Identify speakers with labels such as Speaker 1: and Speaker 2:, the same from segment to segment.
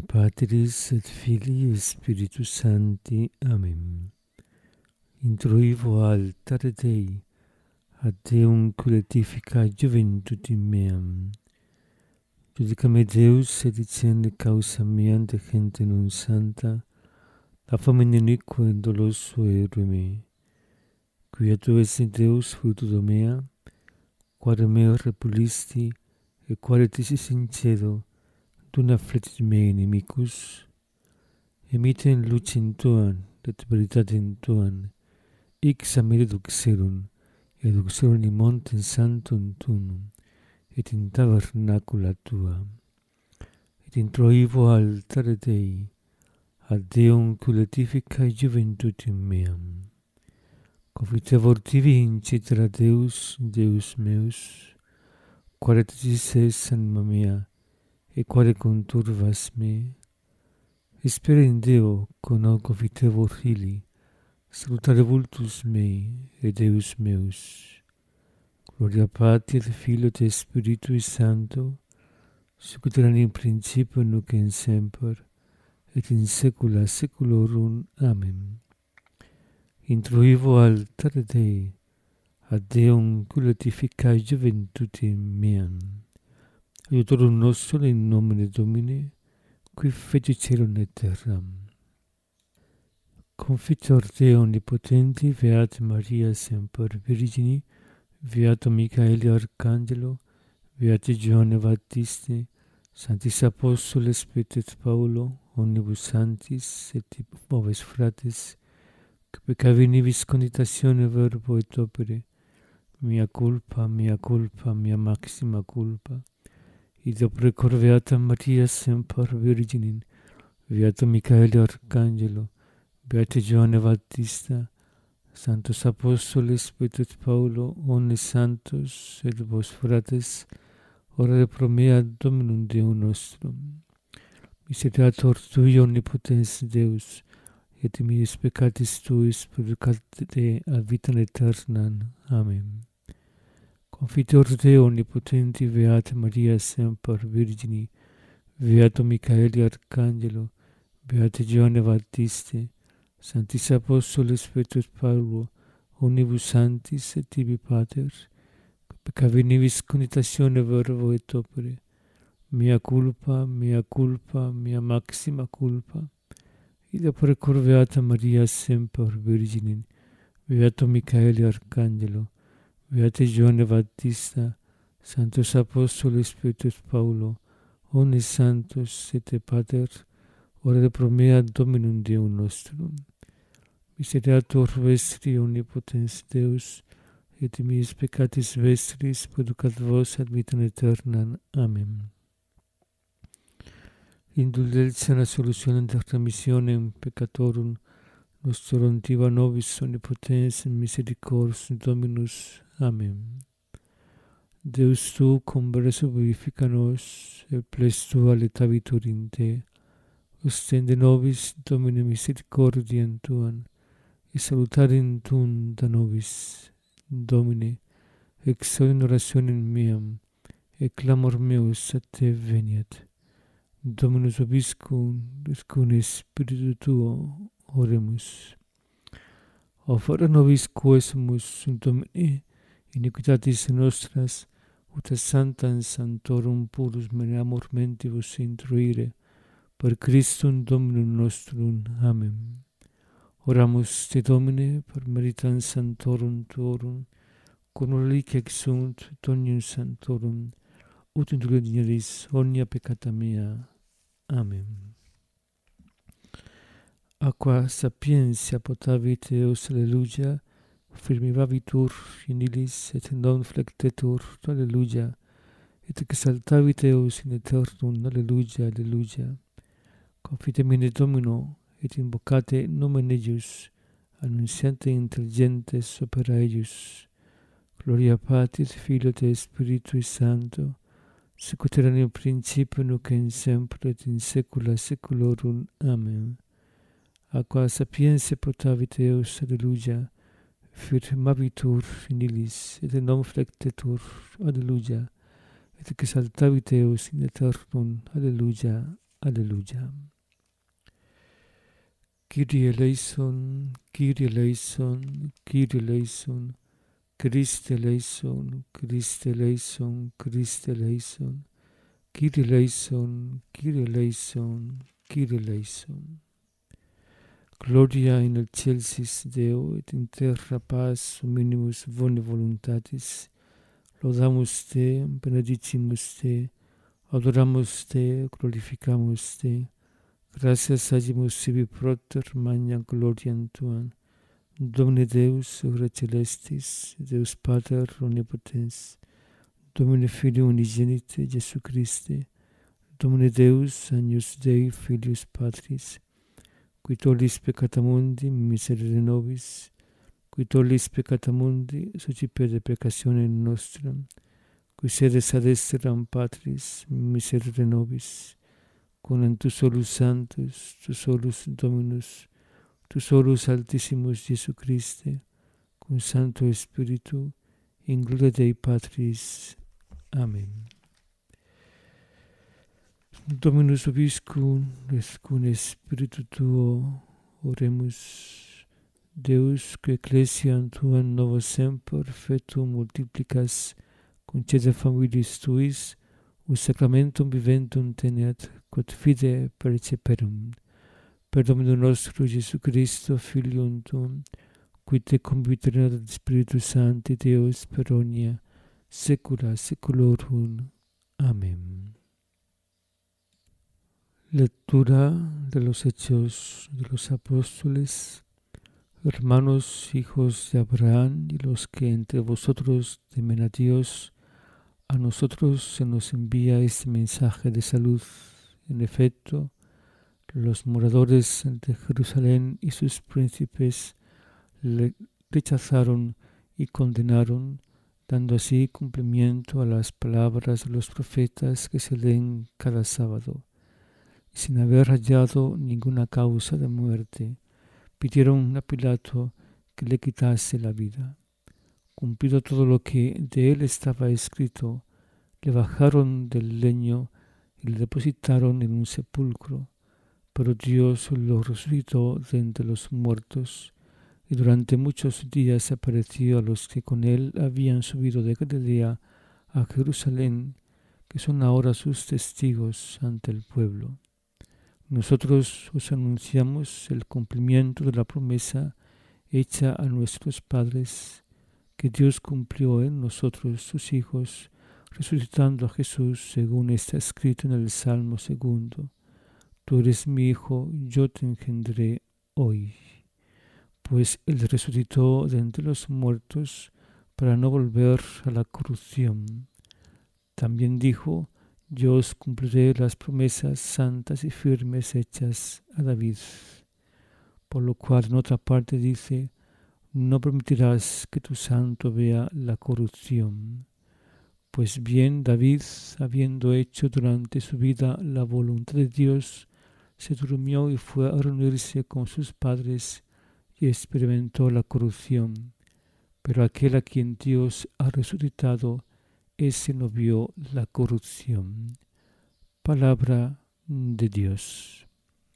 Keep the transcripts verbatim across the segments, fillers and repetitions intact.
Speaker 1: Patris et Filii et Spiritus Sancti. Amen. Introivo altare Dei, ad Deum culetifica juventutem meam. Judicame Deus et dicende causa mea de gente non santa, la fame iniqua et doloso ere me. Quia tu esse Deus fruto mea, quare meo repulisti, et quare tisi sincedo, dun afflictit mei inimicus, emite in lucem tuam, et veritatem tuam, ix amere duxerum, et duxerum in montem sanctum tuum, et in tabernacula tua. Et introivo altare Dei, ad Deum culetifica juventutem meam. Confitevor tibi incitera Deus, Deus meus, quare tisis es anima mea, et quare conturvas me. Spere in Deo, con confitevor hili, salutare vultus mei, et Deus meus. Gloria Patri et Filio et Spiritui Sancto, sicut erat in principio nunc et semper, et in saecula saeculorum. Amen. Introivo altare Dei, ad Deum culetificae juventutem meam. Aiutorum nostrum in nomine Domini, qui feci caelum et terram. Confitor Deo omnipotenti, Beata Maria semper Virgini, Beato Michaeli Arcangelo, Beati Johanne Baptiste, Sanctis Apostoles Petro et Paulo, omnibus sanctis et oves fratres, que peccavi nibis conditatione verbo et opere, mea culpa, mea culpa, mea maxima culpa. Id precor Beata Maria semper Virginin, Beato Michaeli Arcangelo, Beati Johanne Baptista, Sanctos Apostoles Petro et Paulo, omnes santos et vos fratres, ora pro mea Dominum Deum nostrum. Misericordiator Tui omnipotens Deus, et miis peccatis Tuis purificate ad vitam aeternam. Amen. Confitor Deo omnipotenti, Beata Maria semper Virgini, Beato Michaeli Arcangelo, Beati Johanne Baptiste, Sanctis Apostoles Petro et Paulo, omnibus sanctis et tibi Pater, peccavi nibis conditatione verbo et opere, mea culpa, mea culpa, mea maxima culpa. Id precor Beata Maria semper Virginin, Beato Michaeli Arcangelo, Beati Johanne Baptista, Sanctos Apostoles Petro et Paulo, omnes santos et Pater, ora pro mea Dominum Deum nostrum. Misericordiator vestri omnipotens Deus, et miis peccatis vestris producat vos ad vitam aeternam. Amen. Indulgentia et solutionem et remissionem peccatorum nostrorum tiva nobis omnipotens misericors Dominus. Amen. Deus tu converso vivifica nos, et ples tua letavitur in te, ostende nobis Domine misericordiam tuam, et salutarem tuum da nobis. Domine, exaudim orationem meam, et clamor meus a te veniat. Dominus vobiscum, et cum Spiritu tuo, oremus. Offera nobis quesumus, Domine, iniquitatis nostras, ut a sanctam sanctorum purus mereamur mentibus introire, per Christum Dominum nostrum. Amen. Oramus te Domine, per meritam sanctorum tuorum, cum reliquia exunt et omnium sanctorum, ut indulgeris omnia peccata mea. Amen. Aqua sapientia potavit Deus, alleluia, firmivabitur in illis, et non flectetur, alleluia, et exaltavit Deus in aeternum, alleluia, alleluia. Confitem in Domino, et invocate nomen eius, annunciante intelligentes opera eius. Gloria Patri, Filio et Spiritui Sancto, sicut erat in principio nunc et semper et in saecula saeculorum. Amen. Aqua sapientia potavit Deus, alleluia, firmabitur in illis, et non flectetur, alleluia, et exaltavit Deus in aeternum, alleluia. Alleluia. Kyrie eleison, Kyrie eleison, Kyrie eleison, Christe eleison, Christe eleison, Christe eleison, Kyrie eleison, Kyrie eleison, Kyrie eleison. Gloria in excelsis Deo et in terra paz humanimus bone voluntatis. Laudamus te, benedicimus te, adoramus te, glorificamus te. Gratias agimus sibi proter magna gloriam tuam. Domine Deus, ora celestis, Deus Pater omnipotens, Domine Filio unigenite, Jesu Christe, Domine Deus, agnus Dei, Filius Patris, qui tollis peccata mundi, miserere nobis, qui tollis peccata mundi, suscipere peccationem nostram, qui sedes ad exteram Patris, miserere nobis, con tu solus Sanctus, tu solus Dominus, tu solus Altissimus Jesu Christe, cum Sancto Spiritu, in gloria Dei Patris. Amen. Dominus vobiscum, et cum Spiritu tuo, oremus. Deus, que ecclesiam tuam novo semper fetum multiplicas, concede familiis tuis, ut sacramentum viventum teneat, quod fide perceperum. Per Dominum nostrum Jesu Christo, Filium tuum, qui te conviterinat Spiritus Sancti Deus per omnia saecula saeculorum. Amén. Lectura de los Hechos de los Apóstoles. Hermanos, hijos de Abraham, y los que entre vosotros temen a Dios, a nosotros se nos envía este mensaje de salud. En efecto, los moradores de Jerusalén y sus príncipes le rechazaron y condenaron, dando así cumplimiento a las palabras de los profetas que se leen cada sábado. Y sin haber hallado ninguna causa de muerte, pidieron a Pilato que le quitase la vida. Cumplido todo lo que de él estaba escrito, le bajaron del leño y le depositaron en un sepulcro. Pero Dios lo resucitó de entre los muertos, y durante muchos días apareció a los que con él habían subido de Galilea a Jerusalén, que son ahora sus testigos ante el pueblo. Nosotros os anunciamos el cumplimiento de la promesa hecha a nuestros padres, que Dios cumplió en nosotros, sus hijos, resucitando a Jesús, según está escrito en el Salmo segundo. Tú eres mi hijo, yo te engendré hoy. Pues él resucitó de entre los muertos para no volver a la corrupción. También dijo: yo os cumpliré las promesas santas y firmes hechas a David. Por lo cual en otra parte dice: no permitirás que tu santo vea la corrupción. Pues bien, David, habiendo hecho durante su vida la voluntad de Dios, se durmió y fue a reunirse con sus padres y experimentó la corrupción. Pero aquel a quien Dios ha resucitado, ese no vio la corrupción. Palabra de Dios.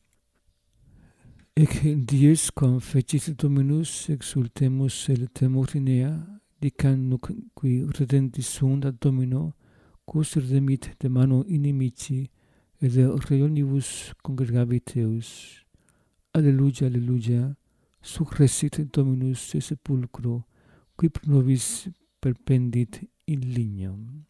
Speaker 1: Ec dies quam fecit Dominus exultemus el temurinea, dicam nunc qui redentis sunt ad Domino, quos redemit de mano inimici, et de reunibus congregabit eus. Alleluia, alleluia, surrexit Dominus de sepulcro, qui pro nobis perpendit in lignum.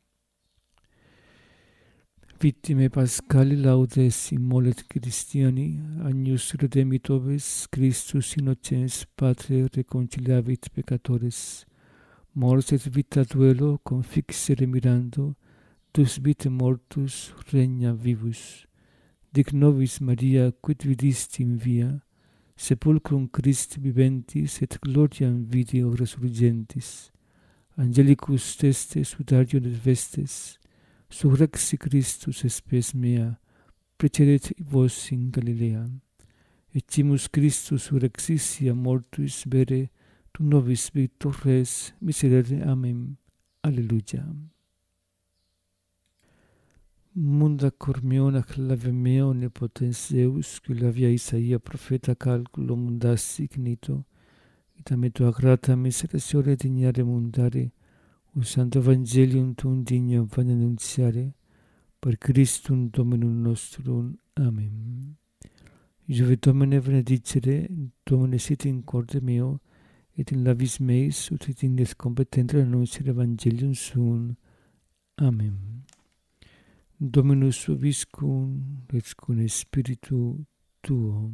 Speaker 1: Victime Pascali laudes immolet Christiani, agnus redemit oves, Christus innocens Patre reconciliavit peccatores. Mors et vita duelo confixere mirando, dus vitae mortus regna vivus. Dic nobis Maria, quid vidisti in via, sepulcrum Christi viventis et gloriam video resurgentis. Angelicus testes udario et vestes, surrexi Christus espes mea, precedet vos in Galilea. Eccimus Christus surrexissia mortuis vere, tu nobis victor res, miserere. Amen. Alleluia. Munda cormiona clave meo nepotens Deus, que lavia Isaia profeta calculo mundas signito, itamme tua grata miserere dignare mundare, usando evangelium tuum dignam van annunziare, per Christum Dominum nostrum. Amen. Jove Domine benedicere, Domine sit in corde meo, et in labis meis ut et indes competenter annunciare evangelium suum. Amen. Dominus vobiscum, et cum spiritu tuo.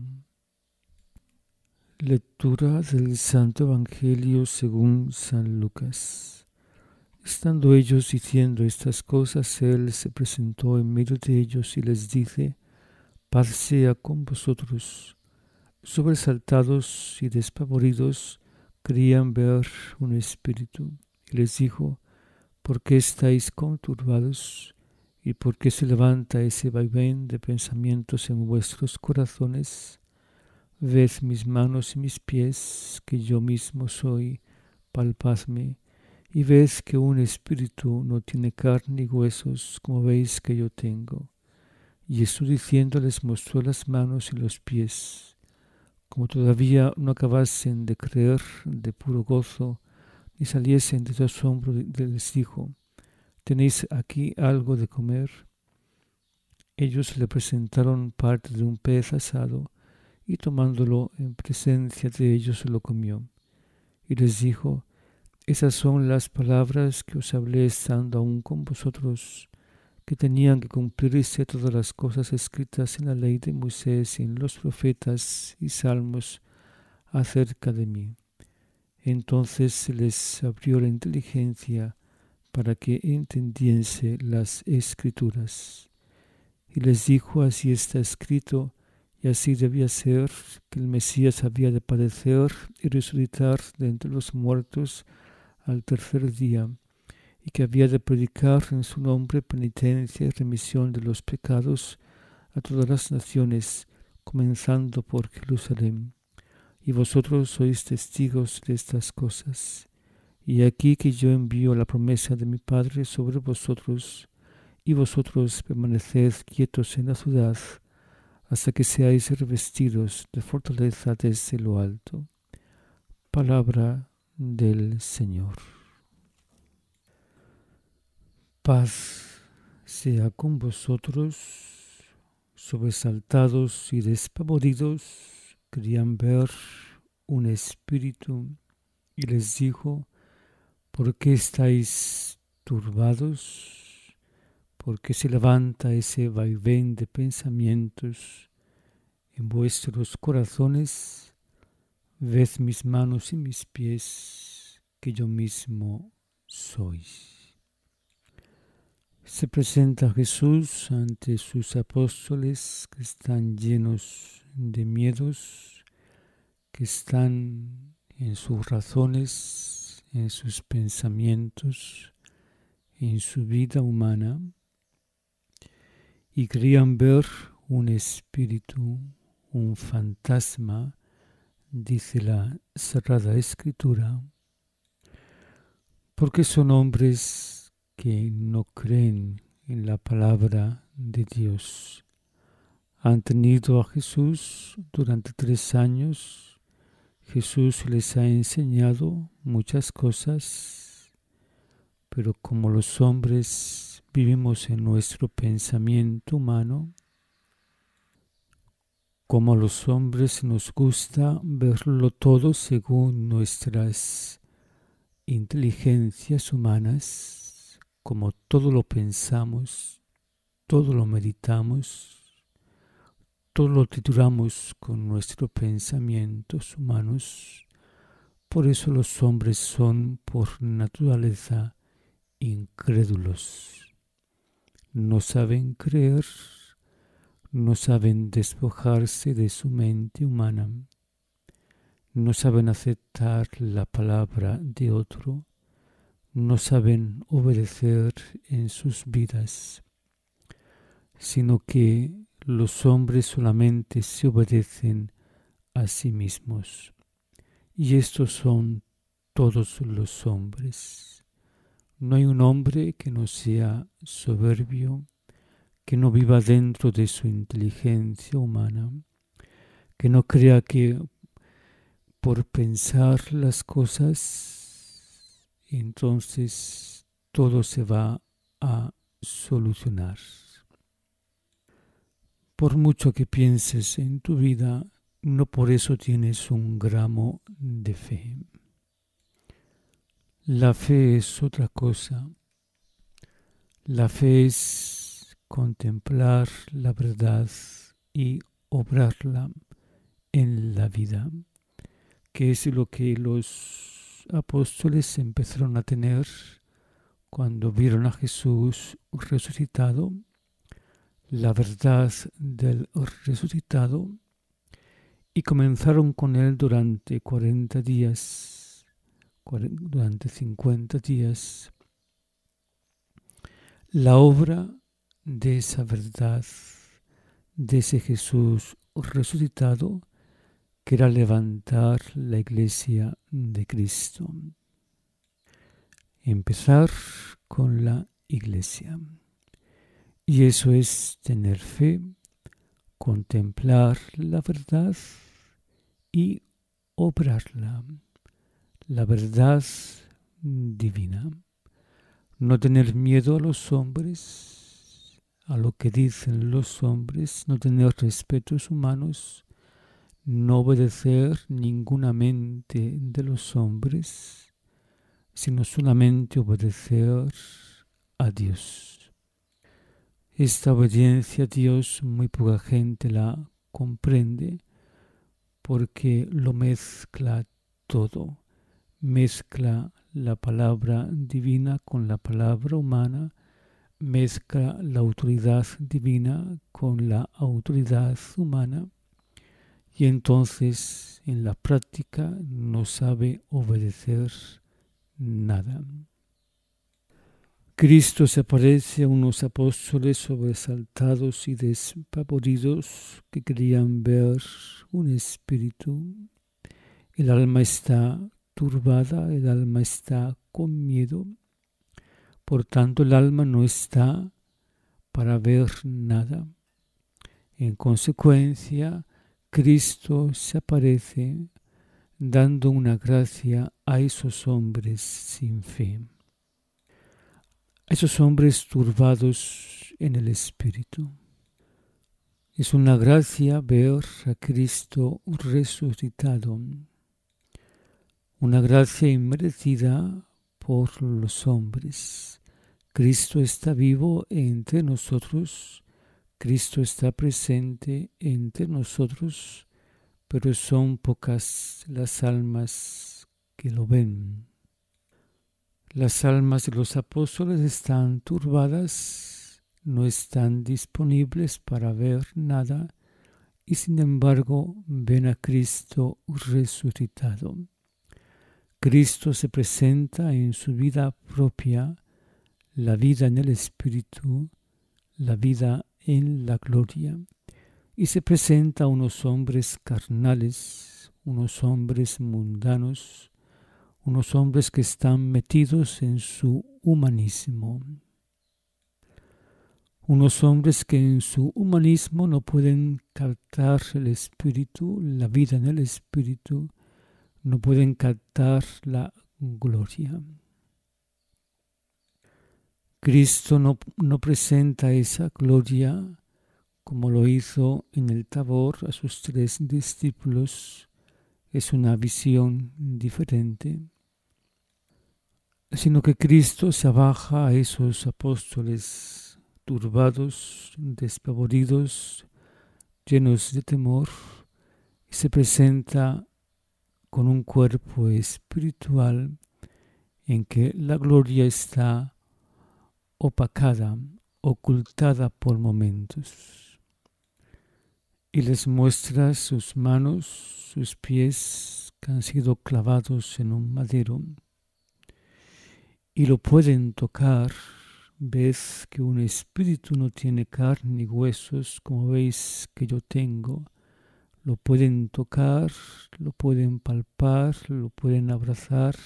Speaker 1: Lectura del Santo Evangelio según San Lucas. Estando ellos diciendo estas cosas, él se presentó en medio de ellos y les dice: paz sea con vosotros. Sobresaltados y despavoridos, creían ver un espíritu. Y les dijo: ¿por qué estáis conturbados? ¿Y por qué se levanta ese vaivén de pensamientos en vuestros corazones? Ved mis manos y mis pies, que yo mismo soy, palpadme, y ved que un espíritu no tiene carne y huesos, como veis que yo tengo. Y esto diciendo les mostró las manos y los pies. Como todavía no acabasen de creer de puro gozo, ni saliesen de su asombro, les dijo: ¿tenéis aquí algo de comer? Ellos le presentaron parte de un pez asado, y tomándolo en presencia de ellos se lo comió. Y les dijo: esas son las palabras que os hablé estando aún con vosotros, que tenían que cumplirse todas las cosas escritas en la ley de Moisés y en los profetas y salmos acerca de mí. Entonces se les abrió la inteligencia para que entendiese las escrituras. Y les dijo: así está escrito, y así debía ser, que el Mesías había de padecer y resucitar de entre los muertos al tercer día, y que había de predicar en su nombre penitencia y remisión de los pecados a todas las naciones, comenzando por Jerusalén. Y vosotros sois testigos de estas cosas. Y aquí que yo envío la promesa de mi Padre sobre vosotros, y vosotros permaneced quietos en la ciudad, hasta que seáis revestidos de fortaleza desde lo alto. Palabra del Señor. Paz sea con vosotros. Sobresaltados y despavoridos, querían ver un espíritu, y les dijo: ¿por qué estáis turbados? ¿Por qué se levanta ese vaivén de pensamientos en vuestros corazones? Ved mis manos y mis pies, que yo mismo soy. Se presenta Jesús ante sus apóstoles, que están llenos de miedos, que están en sus razones, en sus pensamientos, en su vida humana, y querían ver un espíritu, un fantasma, dice la Sagrada Escritura, porque son hombres que no creen en la palabra de Dios. Han tenido a Jesús durante tres años. Jesús les ha enseñado muchas cosas, pero como los hombres vivimos en nuestro pensamiento humano, como a los hombres nos gusta verlo todo según nuestras inteligencias humanas, como todo lo pensamos, todo lo meditamos, todo lo titulamos con nuestros pensamientos humanos. Por eso los hombres son por naturaleza incrédulos. No saben creer, no saben despojarse de su mente humana, no saben aceptar la palabra de otro, no saben obedecer en sus vidas, sino que los hombres solamente se obedecen a sí mismos. Y estos son todos los hombres. No hay un hombre que no sea soberbio, que no viva dentro de su inteligencia humana, que no crea que por pensar las cosas, entonces todo se va a solucionar. Por mucho que pienses en tu vida, no por eso tienes un gramo de fe. La fe es otra cosa. La fe es contemplar la verdad y obrarla en la vida, que es lo que los apóstoles empezaron a tener cuando vieron a Jesús resucitado, la verdad del resucitado, y comenzaron con él durante cuarenta días, durante cincuenta días, la obra de esa verdad, de ese Jesús resucitado, que era levantar la iglesia de Cristo. Empezar con la iglesia. Y eso es tener fe, contemplar la verdad y obrarla. La verdad divina. No tener miedo a los hombres, a lo que dicen los hombres, no tener respetos humanos, no obedecer ninguna mente de los hombres, sino solamente obedecer a Dios. Esta obediencia a Dios muy poca gente la comprende porque lo mezcla todo, mezcla la palabra divina con la palabra humana, mezcla la autoridad divina con la autoridad humana y entonces en la práctica no sabe obedecer nada. Cristo se aparece a unos apóstoles sobresaltados y despavoridos que querían ver un espíritu. El alma está turbada, el alma está con miedo. Por tanto, el alma no está para ver nada. En consecuencia, Cristo se aparece dando una gracia a esos hombres sin fe, a esos hombres turbados en el espíritu. Es una gracia ver a Cristo resucitado, una gracia inmerecida por los hombres. Cristo está vivo entre nosotros, Cristo está presente entre nosotros, pero son pocas las almas que lo ven. Las almas de los apóstoles están turbadas, no están disponibles para ver nada y sin embargo ven a Cristo resucitado. Cristo se presenta en su vida propia, la vida en el Espíritu, la vida en la gloria, y se presenta a unos hombres carnales, unos hombres mundanos, unos hombres que están metidos en su humanismo. Unos hombres que en su humanismo no pueden captar el espíritu, la vida en el espíritu, no pueden captar la gloria. Cristo no, no presenta esa gloria como lo hizo en el Tabor a sus tres discípulos. Es una visión diferente, sino que Cristo se abaja a esos apóstoles turbados, despavoridos, llenos de temor, y se presenta con un cuerpo espiritual en que la gloria está opacada, ocultada por momentos, y les muestra sus manos, sus pies que han sido clavados en un madero, y lo pueden tocar. Ves que un espíritu no tiene carne y huesos como veis que yo tengo. Lo pueden tocar, lo pueden palpar, lo pueden abrazar.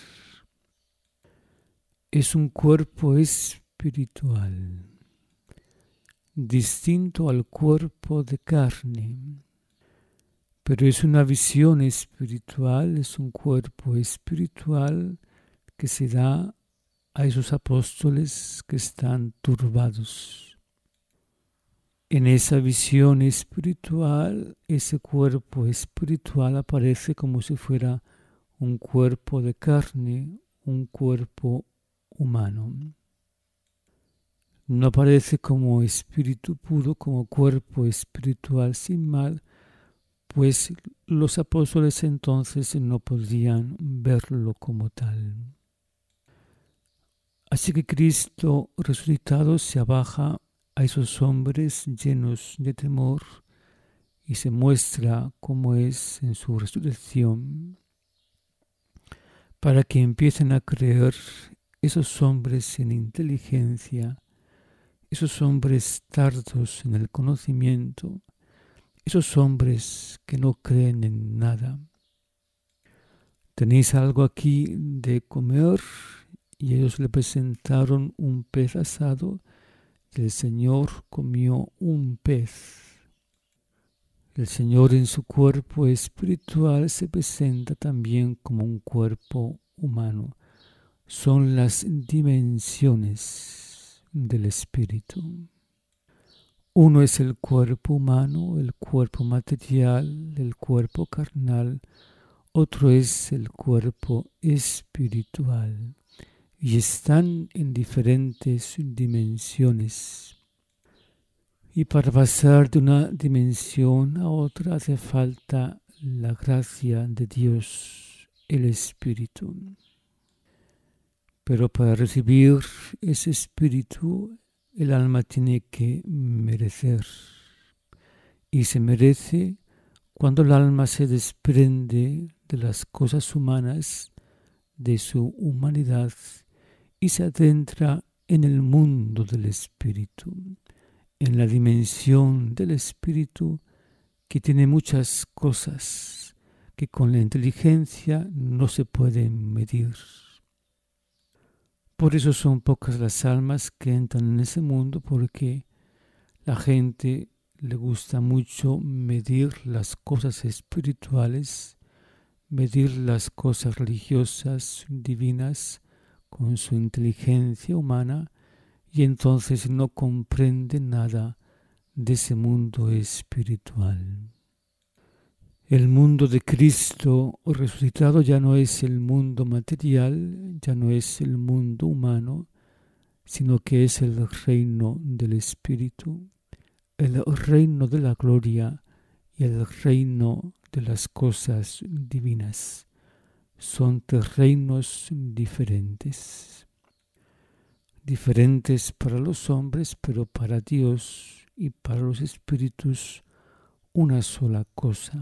Speaker 1: Es un cuerpo espiritual. distinto al cuerpo de carne. Pero es una visión espiritual, es un cuerpo espiritual que se da a esos apóstoles que están turbados. En esa visión espiritual, ese cuerpo espiritual aparece como si fuera un cuerpo de carne, un cuerpo humano. No aparece como espíritu puro, como cuerpo espiritual sin mal, pues los apóstoles entonces no podían verlo como tal. Así que Cristo resucitado se abaja a esos hombres llenos de temor y se muestra como es en su resurrección, para que empiecen a creer esos hombres sin inteligencia, esos hombres tardos en el conocimiento, esos hombres que no creen en nada. ¿Tenéis algo aquí de comer? Y ellos le presentaron un pez asado, y el Señor comió un pez. El Señor en su cuerpo espiritual se presenta también como un cuerpo humano. Son las dimensiones del espíritu. Uno es el cuerpo humano, el cuerpo material, el cuerpo carnal. Otro es el cuerpo espiritual. Y están en diferentes dimensiones. Y para pasar de una dimensión a otra hace falta la gracia de Dios, el Espíritu. Pero para recibir ese Espíritu, el alma tiene que merecer. Y se merece cuando el alma se desprende de las cosas humanas, de su humanidad, y se adentra en el mundo del Espíritu, en la dimensión del Espíritu que tiene muchas cosas que con la inteligencia no se pueden medir. Por eso son pocas las almas que entran en ese mundo, porque la gente le gusta mucho medir las cosas espirituales, medir las cosas religiosas, divinas, con su inteligencia humana, y entonces no comprende nada de ese mundo espiritual. El mundo de Cristo resucitado ya no es el mundo material, ya no es el mundo humano, sino que es el reino del Espíritu, el reino de la gloria y el reino de las cosas divinas. Son tres reinos diferentes. Diferentes para los hombres, pero para Dios y para los espíritus una sola cosa.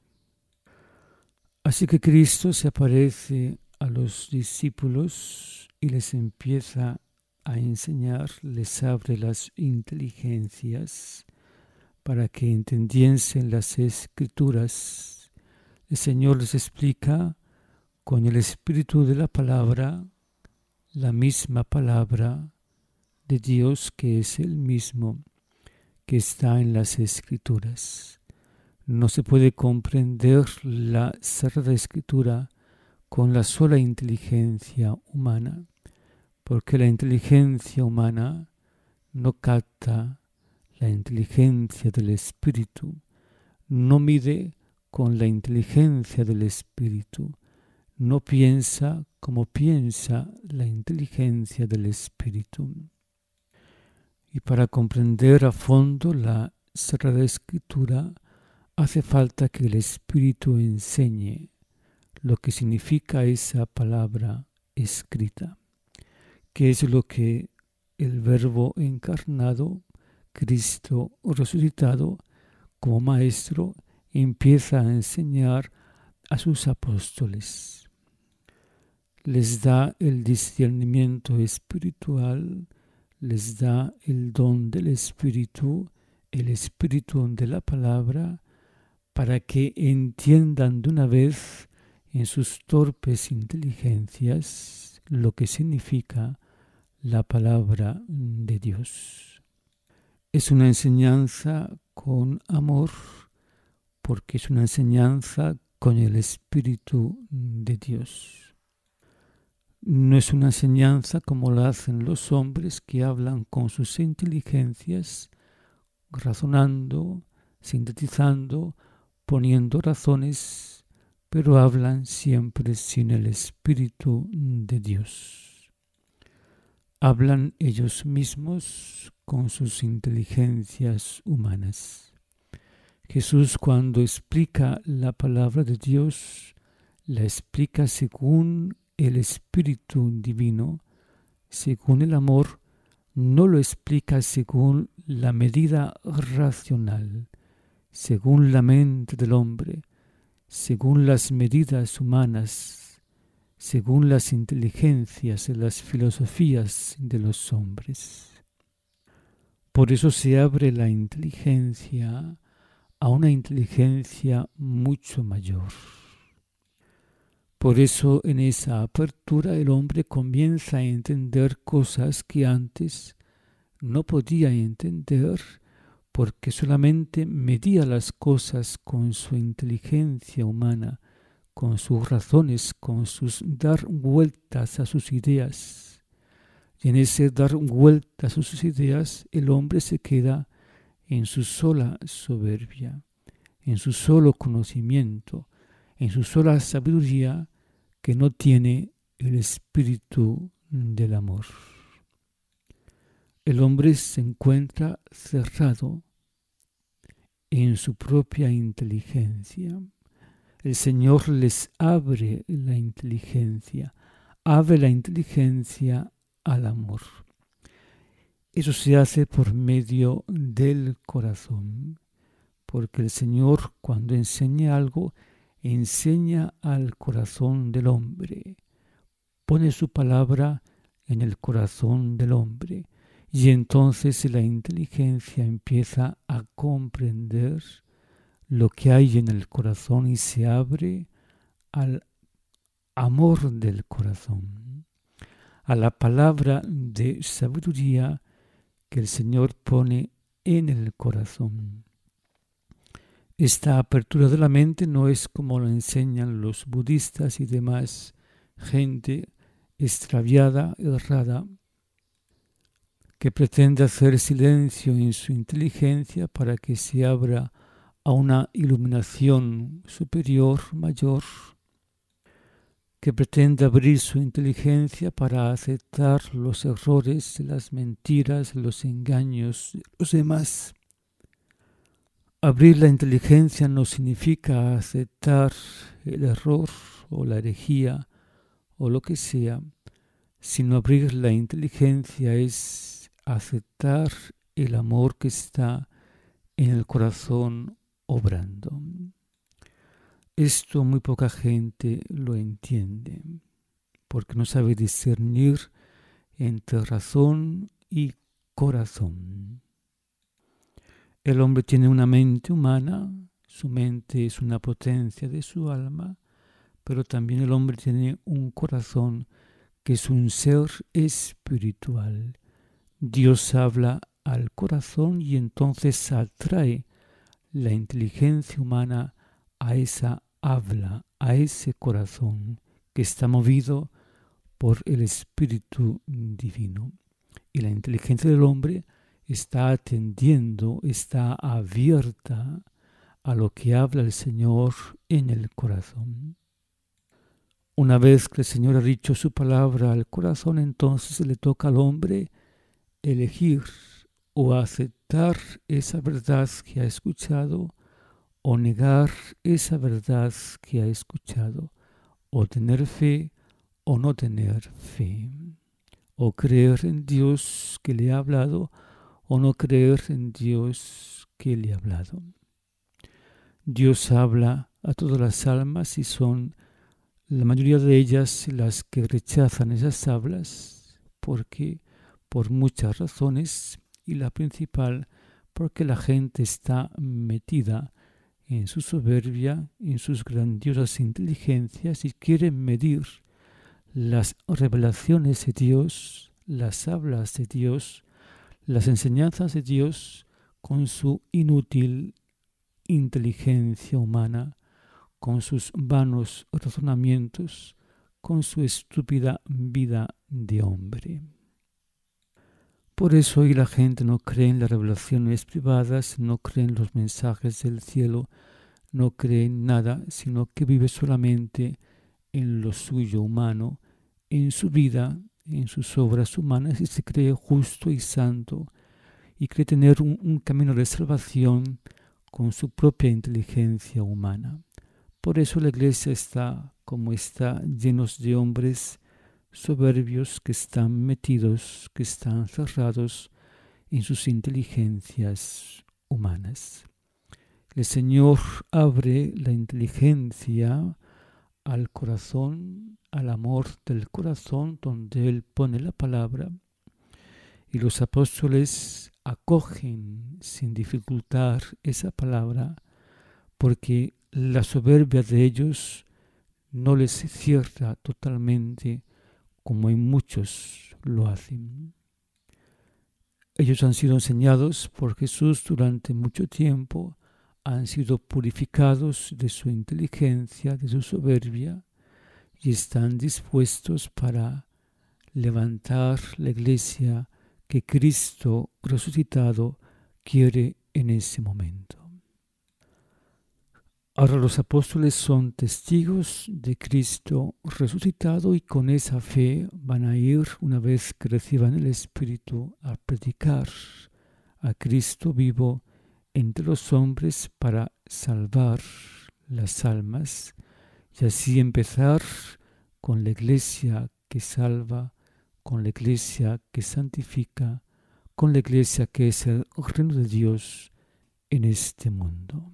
Speaker 1: Así que Cristo se aparece a los discípulos y les empieza a enseñar, les abre las inteligencias para que entendiesen las Escrituras. El Señor les explica con el espíritu de la palabra, la misma palabra de Dios, que es el mismo que está en las Escrituras. No se puede comprender la Sagrada Escritura con la sola inteligencia humana, porque la inteligencia humana no capta la inteligencia del Espíritu, no mide con la inteligencia del Espíritu, no piensa como piensa la inteligencia del Espíritu. Y para comprender a fondo la Sagrada Escritura, hace falta que el Espíritu enseñe lo que significa esa palabra escrita, que es lo que el Verbo encarnado, Cristo resucitado, como Maestro, empieza a enseñar a sus apóstoles. Les da el discernimiento espiritual, les da el don del Espíritu, el Espíritu de la palabra, para que entiendan de una vez en sus torpes inteligencias lo que significa la palabra de Dios. Es una enseñanza con amor, porque es una enseñanza con el Espíritu de Dios. No es una enseñanza como la hacen los hombres que hablan con sus inteligencias, razonando, sintetizando, poniendo razones, pero hablan siempre sin el Espíritu de Dios. Hablan ellos mismos con sus inteligencias humanas. Jesús, cuando explica la palabra de Dios, la explica según el Espíritu Divino, según el amor, no lo explica según la medida racional, según la mente del hombre, según las medidas humanas, según las inteligencias y las filosofías de los hombres. Por eso se abre la inteligencia a una inteligencia mucho mayor. Por eso en esa apertura el hombre comienza a entender cosas que antes no podía entender, porque solamente medía las cosas con su inteligencia humana, con sus razones, con sus dar vueltas a sus ideas. Y en ese dar vueltas a sus ideas el hombre se queda en su sola soberbia, en su solo conocimiento, en su sola sabiduría, que no tiene el espíritu del amor. El hombre se encuentra cerrado en su propia inteligencia. El Señor les abre la inteligencia, abre la inteligencia al amor. Eso se hace por medio del corazón, porque el Señor, cuando enseña algo, enseña al corazón del hombre, pone su palabra en el corazón del hombre, y entonces la inteligencia empieza a comprender lo que hay en el corazón y se abre al amor del corazón, a la palabra de sabiduría que el Señor pone en el corazón. Esta apertura de la mente no es como lo enseñan los budistas y demás gente extraviada, errada, que pretende hacer silencio en su inteligencia para que se abra a una iluminación superior, mayor, que pretende abrir su inteligencia para aceptar los errores, las mentiras, los engaños de los demás. Abrir la inteligencia no significa aceptar el error o la herejía o lo que sea, sino abrir la inteligencia es aceptar el amor que está en el corazón obrando. Esto muy poca gente lo entiende, porque no sabe discernir entre razón y corazón. El hombre tiene una mente humana, su mente es una potencia de su alma, pero también el hombre tiene un corazón que es un ser espiritual. Dios habla al corazón y entonces atrae la inteligencia humana a esa habla, a ese corazón que está movido por el Espíritu Divino. Y la inteligencia del hombre está atendiendo, está abierta a lo que habla el Señor en el corazón. Una vez que el Señor ha dicho su palabra al corazón, entonces le toca al hombre elegir o aceptar esa verdad que ha escuchado o negar esa verdad que ha escuchado, o tener fe o no tener fe, o creer en Dios que le ha hablado o no creer en Dios que le ha hablado. Dios habla a todas las almas y son la mayoría de ellas las que rechazan esas hablas porque por muchas razones, y la principal porque la gente está metida en su soberbia, en sus grandiosas inteligencias y quiere medir las revelaciones de Dios, las hablas de Dios, las enseñanzas de Dios con su inútil inteligencia humana, con sus vanos razonamientos, con su estúpida vida de hombre. Por eso hoy la gente no cree en las revelaciones privadas, no cree en los mensajes del cielo, no cree en nada, sino que vive solamente en lo suyo humano, en su vida, en sus obras humanas, y se cree justo y santo, y cree tener un, un camino de salvación con su propia inteligencia humana. Por eso la iglesia está como está, llenos de hombres soberbios que están metidos, que están cerrados en sus inteligencias humanas. El Señor abre la inteligencia al corazón, al amor del corazón, donde Él pone la palabra, y los apóstoles acogen sin dificultad esa palabra, porque la soberbia de ellos no les cierra totalmente como en muchos lo hacen. Ellos han sido enseñados por Jesús durante mucho tiempo, han sido purificados de su inteligencia, de su soberbia, y están dispuestos para levantar la iglesia que Cristo resucitado quiere en ese momento. Ahora los apóstoles son testigos de Cristo resucitado y con esa fe van a ir, una vez que reciban el Espíritu, a predicar a Cristo vivo entre los hombres para salvar las almas y así empezar con la iglesia que salva, con la iglesia que santifica, con la iglesia que es el reino de Dios en este mundo.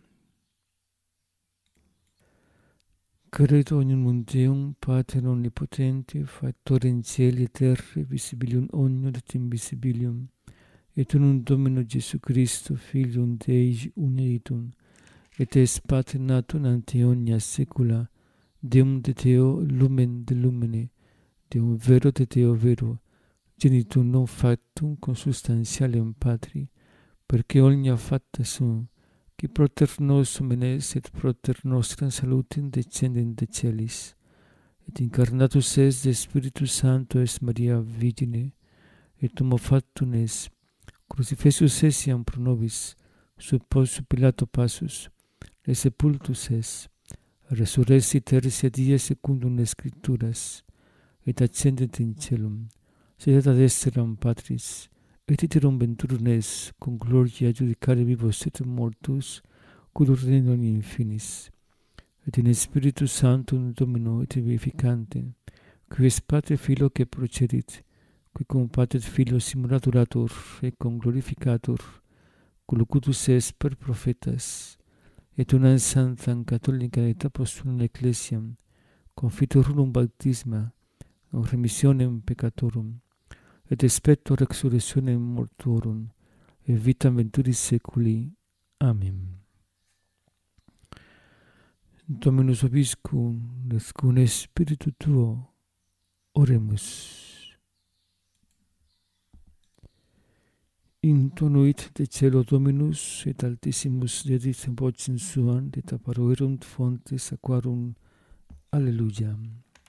Speaker 1: Credo in un Deum, Pater omnipotente, Factor in cieli et terre, visibilium omnium et invisibilium, et unum Domino Jesu Christo, Filium Dei unitum, et es Pater natum ante omnia saecula, Deum de Deo, lumen de lumine, Deum vero de Deo vero, genitum non factum consubstantialem Patri, perché omnia facta sum, qui proter nosum enes et proter nostram salutem descendent de celis, et incarnatus es de Spiritus Sancto es Maria Virgine, et homo factum es, crucifixus essiam pro nobis, sub possio Pilato passus, et sepultus es, resurrexit tertia die secundum les Scripturas, et ascendent in caelum, sedet ad dexteram Patris, et iterum venturum es, cum gloria judicare vivos et mortus, cur regnum in finis, et in Spiritus Sanctum Domino et vivificantem, qui es Pater Filio que procedit, qui cum Pater Filio simulacratur et cum glorificatur, cum locutus es per prophetas, et unam sanctam catholicam et apostolum ecclesiam, confiterurum baptisma, remissionem peccatorum, et expecto resurrectionem mortuorum, et vitam venturi seculi. Amen. Dominus vobiscum, et cum Spiritu tuo, oremus. Intonuit de cielo Dominus, et altissimus dedit vocem suam, et apparuerunt fontes aquarum. Alleluia.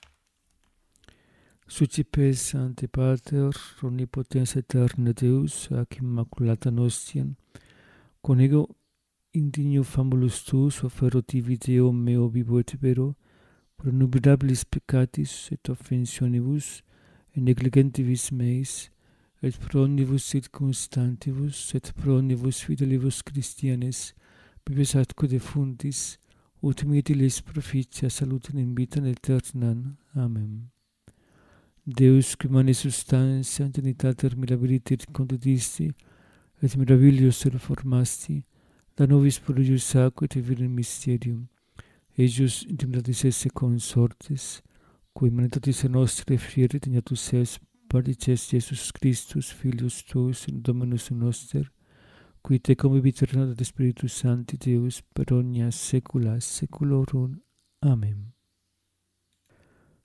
Speaker 1: Sucipes ante Pater, omnipotens aeterne Deus, ac immaculata nostiam, con ego indignum famulus tuus offero tibi Deo meo vivo et vero, pro numerabilis peccatis et offensionibus, et negligentibus meis, et pro omnibus circumstantibus, et pro omnibus fidelibus Christianes, vives atque defuntis, ut mitilis proficia salutem in vitam aeternam. Amen. Deus, qui mane substantia genitater mirabiliter condudisti, et mirabilios reformasti, da nobis prodigius sacro et virum mysterium, eius intimitatis esse consortes, cui manitatis nostre fieret ignatus es, partices Iesus Christus, Filius tuus, Dominus noster, qui te convivit et de Spiritus Sancti Deus, per omnia saecula saeculorum. Amen.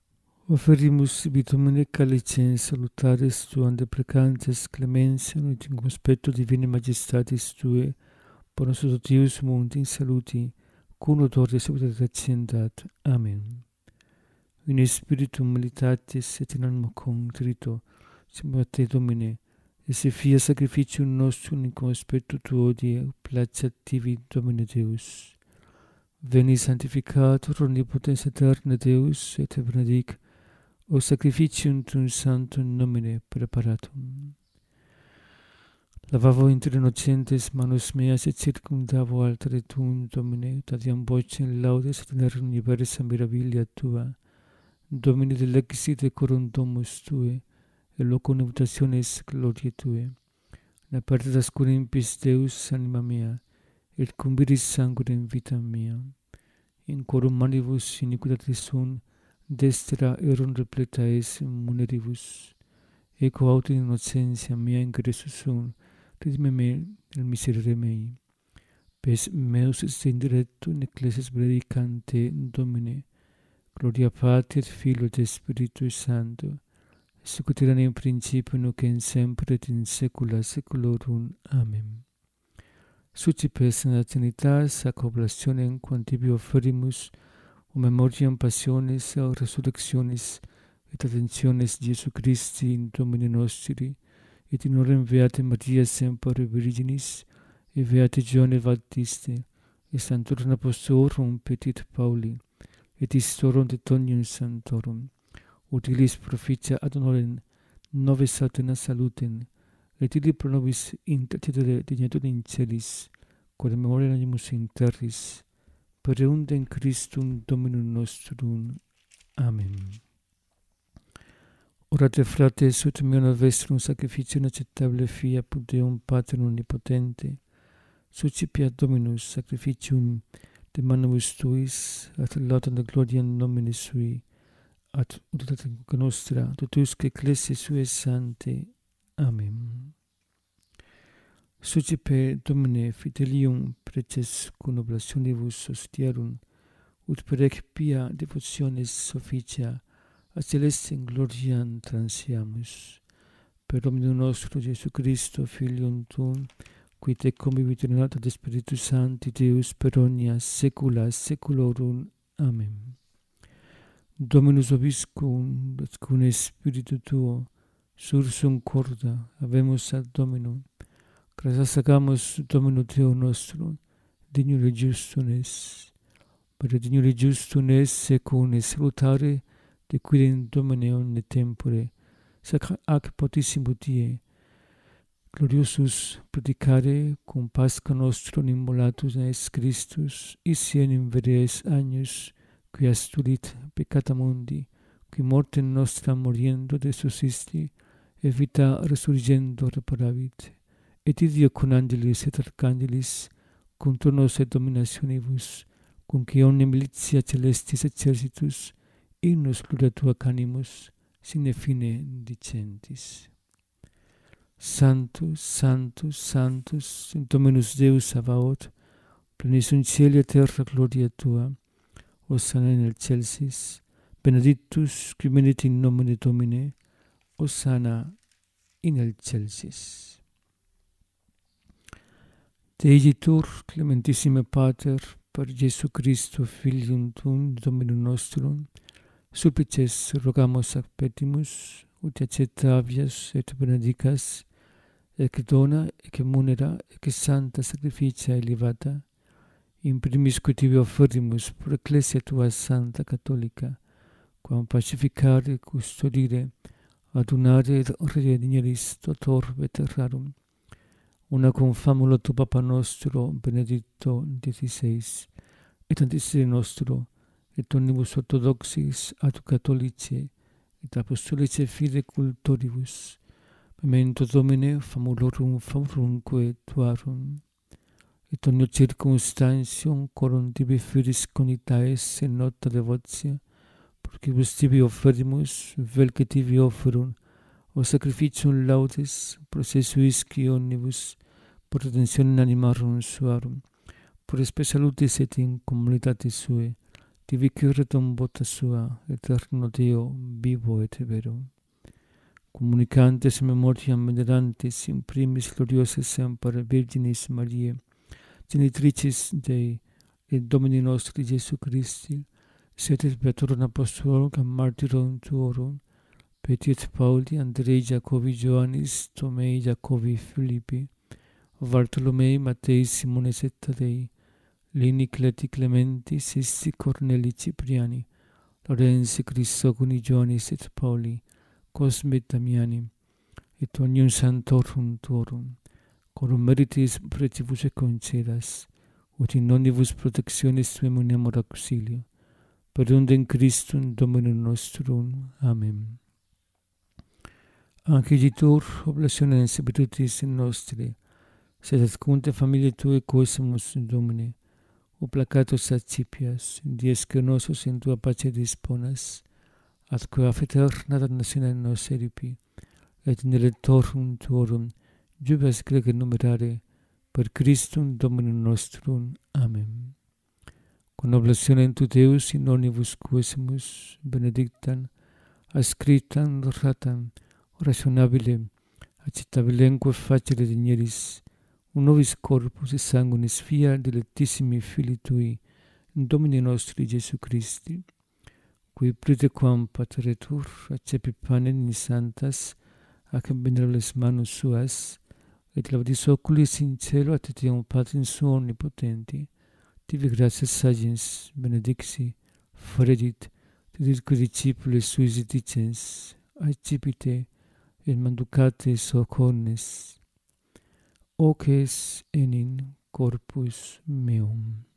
Speaker 1: Offerimus bitumine calicens salutaris tuam deprecantes clemensiam et in conspecto divine majestatis Tue, por nos totius mundi in saluti, cum odore salutationdat. Amen. In spiritum militatis et in animo contrito, simbra Te, Domine, et se fia sacrificium nostrum in conspecto Tuo die placeat tibi, Domine Deus. Veni sanctificator omnipotens aeterne Deus, et benedic o sacrificium tuum sanctum nomine preparatum. Lavavo inter innocentes manus meas et circumdavo altare tuum, Domine, ut adiam vocem laudes et in universa mirabilia Tua. Domine delexit decorum domus Tue, et locum habitationis gloriae Tue. Ne perdas cur impis Deus anima mea, et conviris sanguinem vita mea. In corum manibus iniquitatis sunt, destra erum repleta es muneribus. Eco aut in innocentia mea ingressus sunt, redime me nel miserere mei. Pes meus est indirecto in ecclesias predicante, Domine, gloria Patri et Filio et Spiritui Sancto, sicut erat in principio nunc et in semper et in saecula saeculorum. Amen. Sucipes in Trinitas ac oblationem quam tibi offerimus, o memoriam passionis, o resurrectionis, et attentionis Iesu Christi in Domine nostri, et in orem Beate Maria semper Virginis, et Beate Johanne Baptiste, et Sanctorum Apostolorum Petit Pauli, et Istorum de Tonium Sanctorum, utilis proficia ad honorem nove satana salutem, et ili pro nobis intercedere dignatur in celis, quod memoria animus in terris, per eundem Christum Dominum nostrum. Amen. Orate frates, ut meum vestrum sacrificium acceptabile fiat Deum Patrem omnipotente, suscipiat Dominus sacrificium de manibus Tuis, ad laudem de gloriam nomine Sui, ad utilitate nostra, totusque ecclesiae Suae sanctae. Amen. Suscipe, Domine, fidelium preces cum oblationibus ostiarum, ut per ec pia devotionis officia a celestem gloriam transiamus. Per Dominum nostro Iesu Christo, Filium Tuum, qui te convivit in unitate de Spiritus Sancti Deus per omnia saecula saeculorum. Amen. Dominus vobiscum, et cum Spiritu Tuo, sursum corda, habemus ad Dominum, gratias agamus Domino Deo nostro, dignum et justum es, per dignum et justum es secum salutare de quidem Domine omne tempore, sac ac potissimo die, gloriosus predicare cum Pascha nostrum immolatus es Christus, isse in vereis agnus, qui astulit peccata mundi, qui mortem nostra moriendo resuscisti, et vita resurgendo reparavit. Et idio con angelis et arcangelis, cum turnos et dominationibus, cum qui omne militia celestis exercitus, ignus gloria Tua canimus, sine fine dicentis. Sanctus, Sanctus, Sanctus, Dominus Deus Sabaoth, plenis in caeli et terra gloria Tua, Hosanna in excelsis, benedictus qui venit in nomine Domini, Hosanna in excelsis. Deigitur, clementissime Pater, per Iesu Christo, Filium Tuum, Dominum nostrum, supplices rogamus ac petimus, ut acceptavias et benedicas, ec dona, ec munera, ec santa sacrificia elevata, in primis qui tibi offerimus pro ecclesia Tua Santa Catholica, quam pacificare, custodire, adunare et redimiris totor veterarum, una cum famulo tu Papa nostro, Benedicto diciseis, et antisere nostro, et omnibus orthodoxis ad Catholicae, et apostolicae fide cultoribus, memento Domine famulorum famulumque Tuarum, et omnio circumstantium corum tibi firis conitaes in nota devotia, porcibus tibi offerimus, vel que tibi offerum, o sacrificium laudes, processuisci omnibus, por redentionem animarum suarum, por spe salutis et in communitatis Suae, tibi curatum vota sua, eterno Deo, vivo et vero. Communicantes memoriam venerantis in primis gloriose semper Virginis Mariae, genitricis Dei, et Domini nostri Jesu Christi, sed et Petrorum apostolorum et martyrum tuorum, petiet Pauli, Andrei, Jacobi, Ioannis, Tomei, Jacobi, Philippi, Bartolomei, Mattei, Simones et Tadei, Lini, Cleti, Clementi, Sisti, Corneli, Cipriani, Lorenzi, Chrysogoni, Ioannis et Pauli, Cosme et Damiani, et omnium sanctorum tuorum, corum meritis pretibus et concedas, ut in omnibus protectionis tuum uniamur auxilio, per undem Christum Dominum nostrum. Amen. Anciditur oblationem servitutis nostri, sed et cunte familiae Tuae quesumus in Domine, o placatus accipias, in dies que nosos in Tua pace disponas, atque af aeterna damnatione nos eripi, et in electorum Tuorum jubilas grege numerare, per Christum Dominum nostrum. Amen. Con oblationem tu Deus in omnibus quesumus benedictam, ascriptam ratam, rationabilem, accettabilemque facere digneris, un nobis corpus et sanguinis fia dilectissimi Filii Tui, in Domini nostri Jesu Christi, qui praetequam pateretur accepi panem in sanctas ac venerables manus suas, et laudis oculis in cielo ad etiam Patris suo omnipotenti, tibi gratias sagens benedixi, fredit, diditque discipules suis dicens, accipite, et manducate socornes, oces enim corpus meum.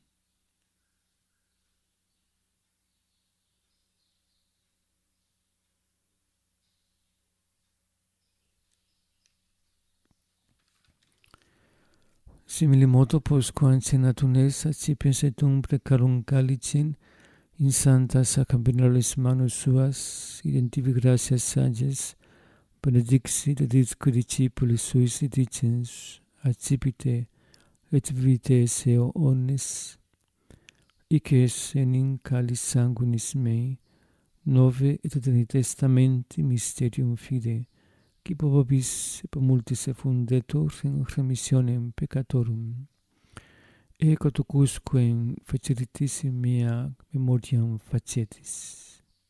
Speaker 1: Simili modo postquam cenatunes accipiens et umbre carum calicin, in sanctas ac venerables manus suas, identivi gratias sages, benedixi deditque discipulis suis dicens, accipite, et vitae eo omnes, ices enim calis sanguinis mei, nove et aeterni testamenti mysterium fide, qui po vobis et po multis effundetur in remissionem peccatorum, ego tucusquem faceritis in mea memoriam facietis.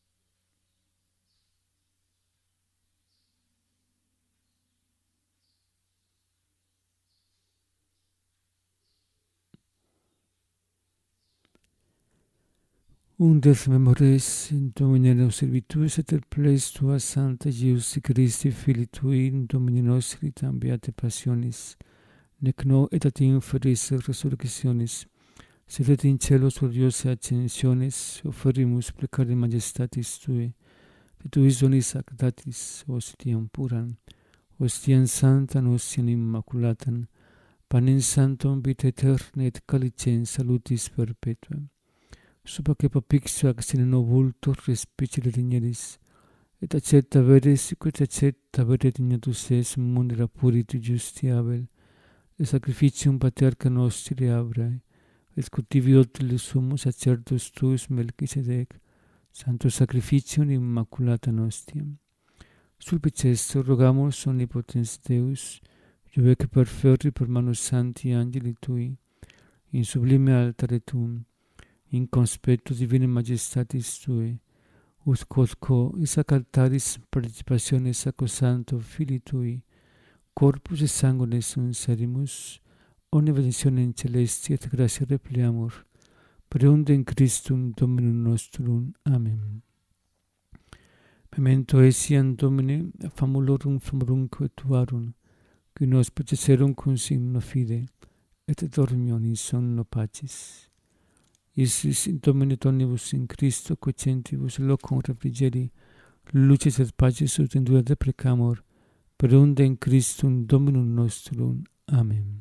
Speaker 1: Undes memores in Domine nos servituis et ples Tua Sancta Iesusi Christi Filii Tui in Domini nostri tam beate passionis, nec no et ad inferis resurrectionis, sed et in celos gloriose ascensionis offerimus plecare majestatis Tui, de Tuis donis ac datis ostiam puram, ostiam sanctam, ostiam immaculatam, panem sanctum vitae aeterna et calicem salutis perpetuam. Suba que papixio ac sine novultur respicere digneris, et accetta veres, sicut accetta vere dignatus es munera purit justiabel, et sacrificium paterca nostri abrai, et cultivi utile sumus sacerdos tuus Melchisedec, santo sacrificium immaculata nostiam. Sulpices rogamus omnipotens Deus, iuvec perferri per manus santi angeli Tui, in sublime altare Tuum, in conspectu divine majestatis Tui, ut quodco isac altaris participationes sacro santo Filii Tui, corpus et sanguinis unserimus, omne benedictionem celesti et gratia repliamur, per undem Christum Dominum nostrum. Amen. Memento etiam Domine famulorum famorumque Tuarum, qui nos predecerum cum signo fide, et dormiam in sonno pacis. Isis in Domine omnibus in Christo quocentibus locum refrigeri, lucis et pacis ut in dura deprecamur, per undem Christum Dominum nostrum. Amen.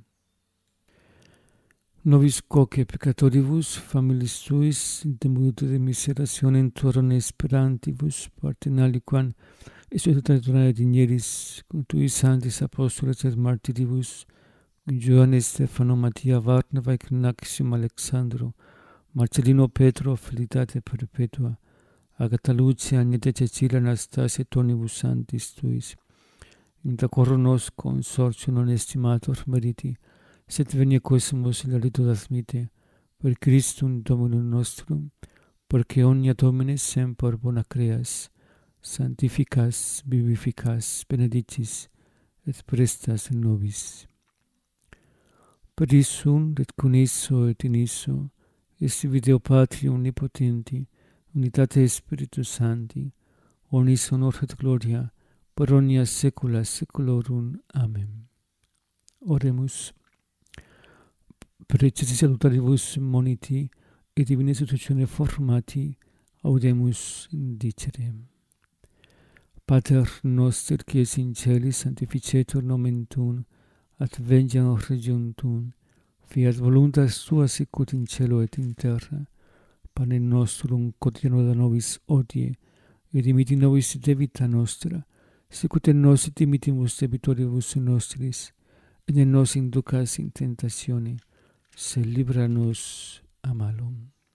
Speaker 1: Nobis quoque peccatoribus, familis Tuis, demutu de miserationem Tuorum esperantibus, partem aliquam exultationare digneris, cum Tuis sanctis apostoles et martyribus, cum Ioannes, Stefano, Mattia, Varnava, Ignacium, Alexandro, Marcellino Petro, Felitate Perpetua, Agata Lucia, Agnete Cecilia, Anastasia, Tonibus Sanctis Tuis, intra coro nos consortio non estimator meriti, sed venia quesumus larito dasmite, per Christum Dominum nostrum, porque omnia Domine semper bona creas, sanctificas, vivificas, benedicis, et prestas nobis. Per issum, et cum isso et in isso, est video Patri omnipotenti, unitate Spiritus Sancti, omnis honor et gloria, per omnia saecula saeculorum. Amen. Oremus. Precisi salutaribus moniti, et divina institutione formati, audemus dicere. Pater noster, qui es in celis, sanctificetur nomen tuum, adveniat regnum tuum, fiat voluntas tua sicut in cielo et in terra. Panem nostrum quotidianum da nobis hodie, et dimiti nobis debita nostra, sicut et nos dimitimus debitoribus nostris, et ne nos inducas in tentatione, sed libera nos a malo.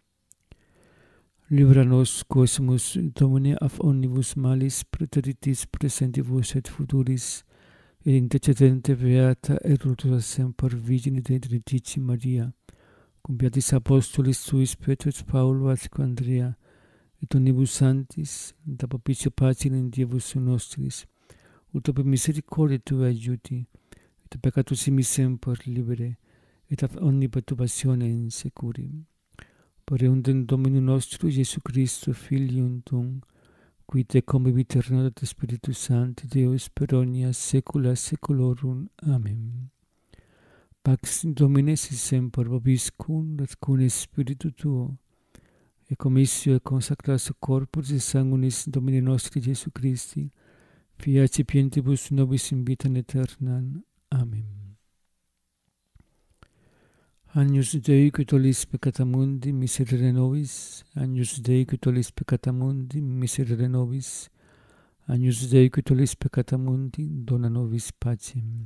Speaker 1: Libera nos, quesumus, Domine, af omnibus malis, praeteritis presentibus et futuris, et intercedente beata et rutura semper Virgine Dei Trinici Maria, cum beatis apostolis tuis Petrus, Paulo, et Andrea, et omnibus sanctis, da propicio pacem in Dievus nostris, ut per misericordia Tua aiuti, et peccatus imi semper libere, et af omni perturbatione in securi. Per eundem Dominum nostrum Iesu Christo, Filium Tuum, qui te convivit et Spiritus Sancti, Deus per omnia saecula saeculorum. Amen. Pax Domine sit semper vobiscum, et cum Spiritu Tuo, et commissio et consecratio corporis et sanguinis Domini nostri Iesu Christi, fiat cipientibus nobis in vitam aeternam. Amen. Agnus Dei, qui tollis peccata mundi, miserere nobis. Agnus Dei, qui tollis peccata mundi, miserere nobis. Agnus Dei, qui tollis peccata mundi, dona nobis pacem.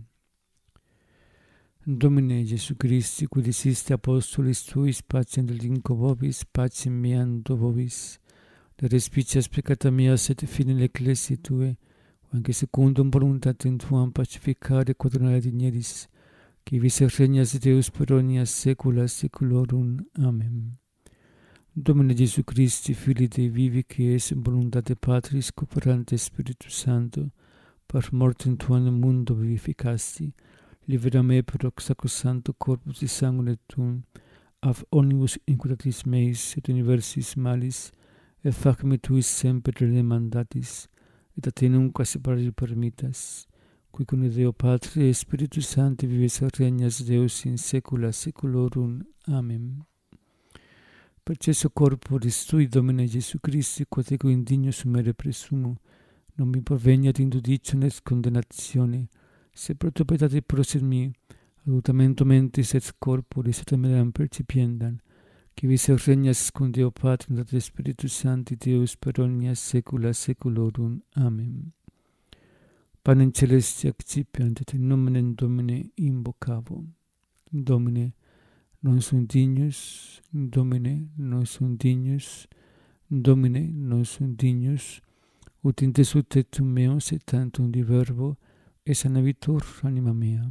Speaker 1: Domine Iesu Christi, qui diciste apostolis tuis, pacem relinquo vobis, pacem meam do vobis, de respicias peccata meas et fine ecclesiae Tue, anche secundum voluntatem Tuam pacificare quadrinare digneris, qui vis regnas Deus per omnia saecula saeculorum. Amen. Domine Iesu Christi, Filii Dei vivi, qui es in voluntate Patris, cooperante Spiritus Sancto, per mortem Tuam in mundo vivificasti, libera me per sacrosancto corpus et sanguine Tuum, af omnibus iniquitatis meis et universis malis, et fac me Tuis semper redemandatis, et a Te nunc separare permittas, qui cum Deo Patri et Spiritus Sancti vives et regnas Deus in saecula saeculorum. Amen. Per cesso corporis Tui, Domine Iesu Christi, quod ego indigno sumere presumo, non mi proveniat indudicione et condemnatione, sed pro Tua pietate prosit mi, adultamento mentis et corporis et meam percipiendam, qui vis et regnas cum Deo Patri et Spiritus Sancti Deus per omnia saecula saeculorum. Amen. Panem celeste accipiant et in nomine Domine invocavo. Domine, non sunt dignus, Domine, non sunt dignus, Domine, non sunt dignus, ut in te sutetum meos et tantum di verbo, et sanavitur anima mea.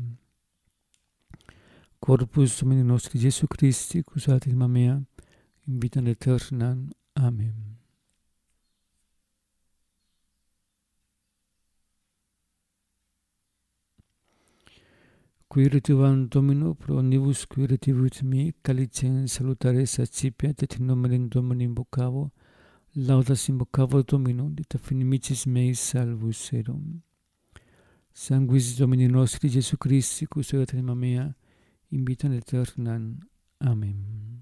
Speaker 1: Corpus Domini nostri Iesu Christi, cusat anima mea, in vitam aeternam. Amen. Qui retivam Domino pro omnibus qui retivit me, calicem salutares accipiat et in nomine Domini invocavo, laudas invocavo Domino, et af inimicis meis salvus erum. Sanguis Domini nostri Iesu Christi, custodiat anima mea, in vitam aeternam. Amen.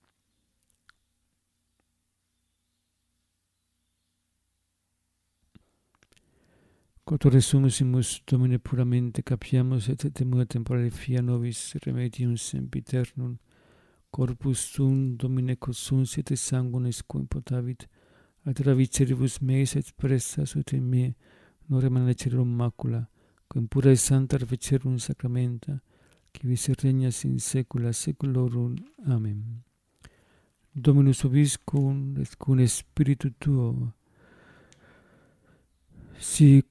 Speaker 1: Quod resumissimus Domine puramente capiamus et temua temporale fia nobis remedium sempiternum, corpus Tuum, Domine, quod sunt et sanguinis quum potavit, ad ravviceribus meis et prestas ut in me non remanecerum macula, quum pura et santa ravvicerum sacramenta, qui vis regnas in saecula saeculorum. Amen. Dominus vobiscum et cum spiritu tuo, si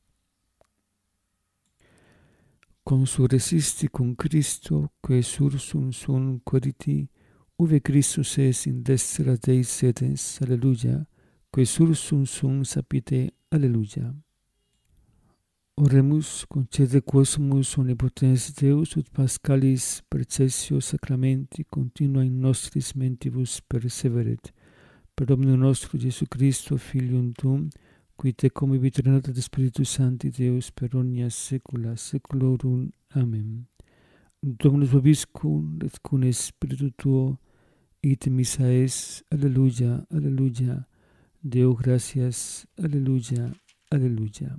Speaker 1: consurresisti cum Christo, quae sursum sum quoditi, uve Christus es in destra Dei sedes, alleluia, quae sursum sum sapite, alleluia. Oremus, concede quosmus omnipotens Deus, ut Pascalis percessio sacramenti continua in nostris mentibus perseveret, per Dominum nostro Iesu Christo, Filium tuum, qui te convivit et Spiritus Sancti Deus per omnia saecula saeculorum. Amen. Dominus vobiscum et cum spiritu tuo, ite missa es, alleluia, alleluia. Deo gratias, alleluia, alleluia.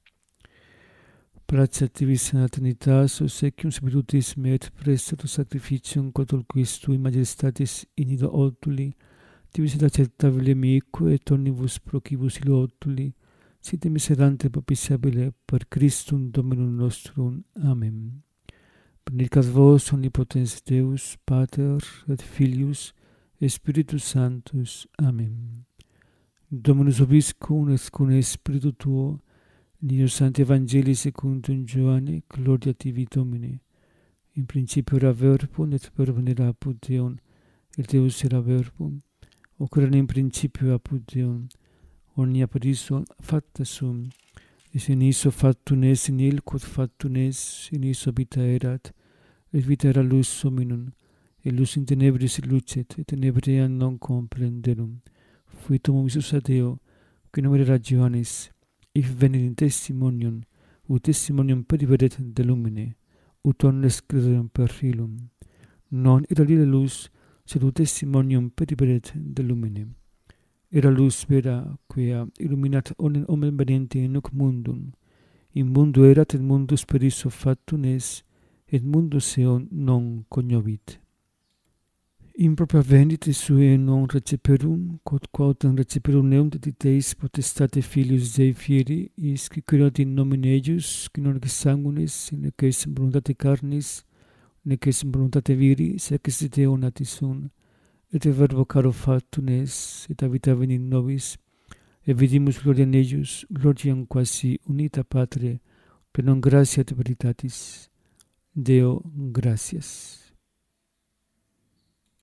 Speaker 1: Gratia tibi, Sancta Trinitas, obsequium spiritus me et prestatus sacrificium quod quis tui majestatis in ido otuli, tibi et acceptabile mico et omnibus procibus illo otuli, site miserante propitiabile per Christum Dominum nostrum. Amen. Benedicat vos omnipotens Deus, Pater et Filius et Spiritus Sanctus. Amen. Dominus vobiscum et cum spiritu tuo, Nihil Sancti Evangelii secundum Ioanne, gloria tibi Domine. In principio era verbum, et verbum era apud Deum, et Deus era verbum. Hoc erat in principio apud Deum. Omnia per issum facta sum, et in issue factum est, in il quod factum est, in issue vita erat, et vita era lux hominum, et lux in tenebris lucet, et tenebream non comprenderum. Fuitum Iesus ad Deo, qui nomen era Ioannes, if venit in testimonium, ut testimonium periveret de lumine, ut omnes crederam per ilum. Non era lile lux, sed ut testimonium periveret de lumine. Era lux vera, quia illuminat omnem homem veniente in hoc mundum. In mundo erat, et mundus per issue factum est, et mundus eum non cognovit. Impropria venit sue non receperum, quod quautem receperum eum dediteis potestate Filius Dei fieri, is qui creat in nomine eius, qui non ex sanguinis, nec ex voluntate carnis, nec ex voluntate viri, sed ex Deo natis sum, et verbo caro factum est, et habita venit nobis, et vidimus gloria in eius, gloriam quasi unita Patre, plenum gratia et veritatis. Deo gratias.